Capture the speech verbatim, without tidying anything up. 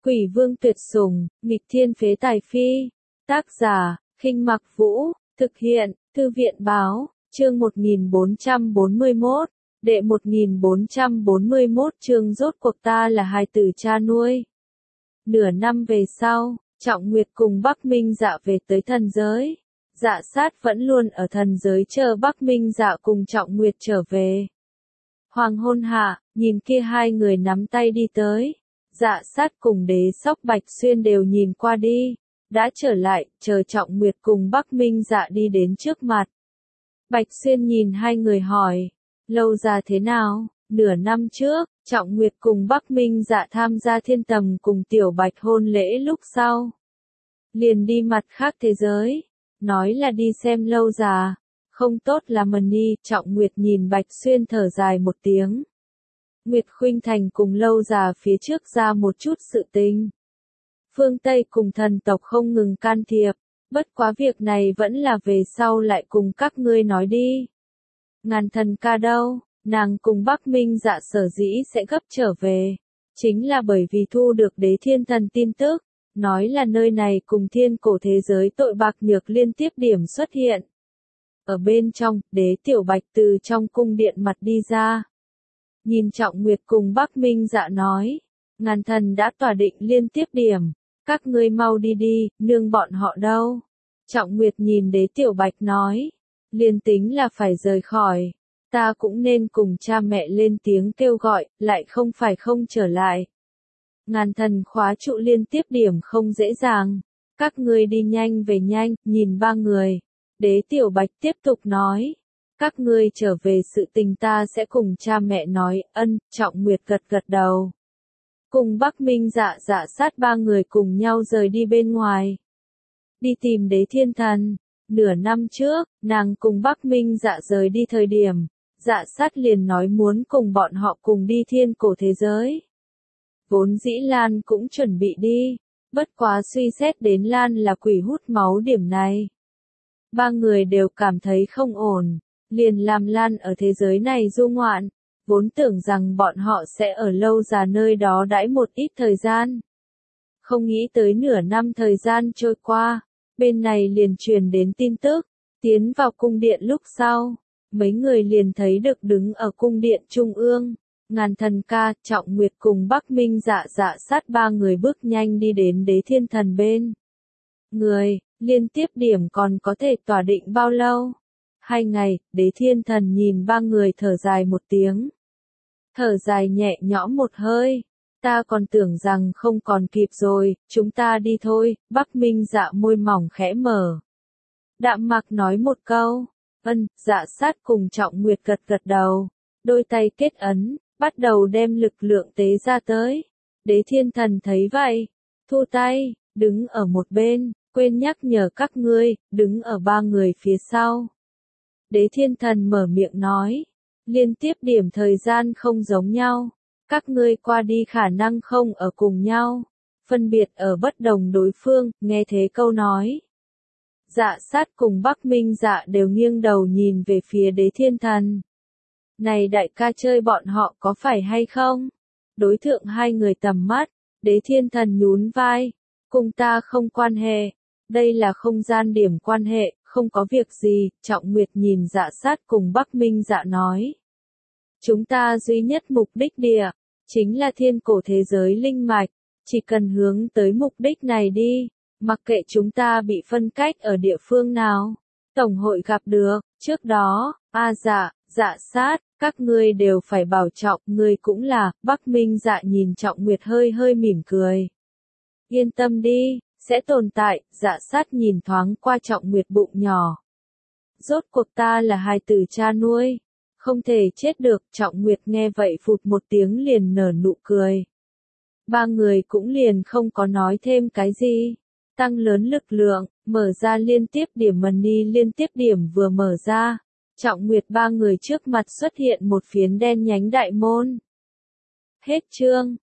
Quỷ vương tuyệt sủng, nghịch thiên phế tài phi. Tác giả, Khinh Mặc Vũ, thực hiện, Thư viện báo, chương một nghìn bốn trăm bốn mươi mốt, đệ một nghìn bốn trăm bốn mươi mốt chương rốt cuộc ta là hài tử cha nuôi. Nửa năm về sau, Trọng Nguyệt cùng Bắc Minh Dạ về tới thần giới. Dạ sát vẫn luôn ở thần giới chờ Bắc Minh Dạ cùng Trọng Nguyệt trở về. Hoàng hôn hạ, nhìn kia hai người nắm tay đi tới. Dạ sát cùng Đế Sóc Bạch Xuyên đều nhìn qua đi. Đã trở lại, chờ Trọng Nguyệt cùng Bắc Minh Dạ đi đến trước mặt. Bạch Xuyên nhìn hai người hỏi, lâu ra thế nào? Nửa năm trước, Trọng Nguyệt cùng Bắc Minh Dạ tham gia Thiên Tầm cùng Tiểu Bạch hôn lễ lúc sau. Liền đi mặt khác thế giới, nói là đi xem lâu già, không tốt là mần ni. Trọng Nguyệt nhìn Bạch Xuyên thở dài một tiếng. Nguyệt Khuynh Thành cùng lâu già phía trước ra một chút sự tình. Phương Tây cùng thần tộc không ngừng can thiệp, bất quá việc này vẫn là về sau lại cùng các ngươi nói đi. Ngàn thần ca đâu, nàng cùng Bắc Minh Dạ sở dĩ sẽ gấp trở về, chính là bởi vì thu được Đế Thiên Thần tin tức, nói là nơi này cùng thiên cổ thế giới tội bạc nhược liên tiếp điểm xuất hiện. Ở bên trong, Đế Tiểu Bạch từ trong cung điện mặt đi ra. Nhìn Trọng Nguyệt cùng Bắc Minh Dạ nói, ngàn thần đã tỏa định liên tiếp điểm, các ngươi mau đi đi, nương bọn họ đâu. Trọng Nguyệt nhìn Đế Tiểu Bạch nói, liền tính là phải rời khỏi, ta cũng nên cùng cha mẹ lên tiếng kêu gọi, lại không phải không trở lại. Ngàn thần khóa trụ liên tiếp điểm không dễ dàng, các ngươi đi nhanh về nhanh. Nhìn ba người, Đế Tiểu Bạch tiếp tục nói, các ngươi trở về sự tình ta sẽ cùng cha mẹ nói. Ân. Trọng Nguyệt gật gật đầu. Cùng Bắc Minh Dạ Dạ sát ba người cùng nhau rời đi bên ngoài. Đi tìm Đế Thiên Thần. Nửa năm trước, nàng cùng Bắc Minh Dạ rời đi thời điểm, Dạ sát liền nói muốn cùng bọn họ cùng đi thiên cổ thế giới. Vốn dĩ Lan cũng chuẩn bị đi, bất quá suy xét đến Lan là quỷ hút máu điểm này. Ba người đều cảm thấy không ổn, liền làm Lan ở thế giới này du ngoạn, vốn tưởng rằng bọn họ sẽ ở lâu già nơi đó đãi một ít thời gian. Không nghĩ tới nửa năm thời gian trôi qua, bên này liền truyền đến tin tức, tiến vào cung điện lúc sau, mấy người liền thấy được đứng ở cung điện trung ương. Ngàn thần ca, Trọng Nguyệt cùng Bắc Minh Dạ Dạ sát ba người bước nhanh đi đến Đế Thiên Thần bên. Người, liên tiếp điểm còn có thể tỏa định bao lâu? Hai ngày. Đế Thiên Thần nhìn ba người thở dài một tiếng. Thở dài nhẹ nhõm một hơi. Ta còn tưởng rằng không còn kịp rồi, chúng ta đi thôi. Bắc Minh Dạ môi mỏng khẽ mở. Đạm Mạc nói một câu. Ân. Dạ sát cùng Trọng Nguyệt gật gật đầu. Đôi tay kết ấn, bắt đầu đem lực lượng tế ra tới. Đế Thiên Thần thấy vậy, thu tay, đứng ở một bên, quên nhắc nhở các ngươi, đứng ở ba người phía sau. Đế Thiên Thần mở miệng nói, liên tiếp điểm thời gian không giống nhau, các ngươi qua đi khả năng không ở cùng nhau, phân biệt ở bất đồng đối phương. Nghe thế câu nói, Dạ sát cùng Bắc Minh Dạ đều nghiêng đầu nhìn về phía Đế Thiên Thần. Này đại ca chơi bọn họ có phải hay không? Đối thượng hai người tầm mắt, Đế Thiên Thần nhún vai, cùng ta không quan hệ, đây là không gian điểm quan hệ, không có việc gì. Trọng Nguyệt nhìn Dạ sát cùng Bắc Minh Dạ nói, chúng ta duy nhất mục đích địa, chính là thiên cổ thế giới linh mạch, chỉ cần hướng tới mục đích này đi, mặc kệ chúng ta bị phân cách ở địa phương nào, tổng hội gặp được. Trước đó, a dạ, Dạ sát, các ngươi đều phải bảo trọng, ngươi cũng là. Bắc Minh Dạ nhìn Trọng Nguyệt hơi hơi mỉm cười. Yên tâm đi, sẽ tồn tại. Dạ sát nhìn thoáng qua Trọng Nguyệt bụng nhỏ. Rốt cuộc ta là hài tử cha nuôi, không thể chết được. Trọng Nguyệt nghe vậy phụt một tiếng liền nở nụ cười. Ba người cũng liền không có nói thêm cái gì. Tăng lớn lực lượng, mở ra liên tiếp điểm. Mần ni liên tiếp điểm vừa mở ra, Trọng Nguyệt ba người trước mặt xuất hiện một phiến đen nhánh đại môn. Hết chương.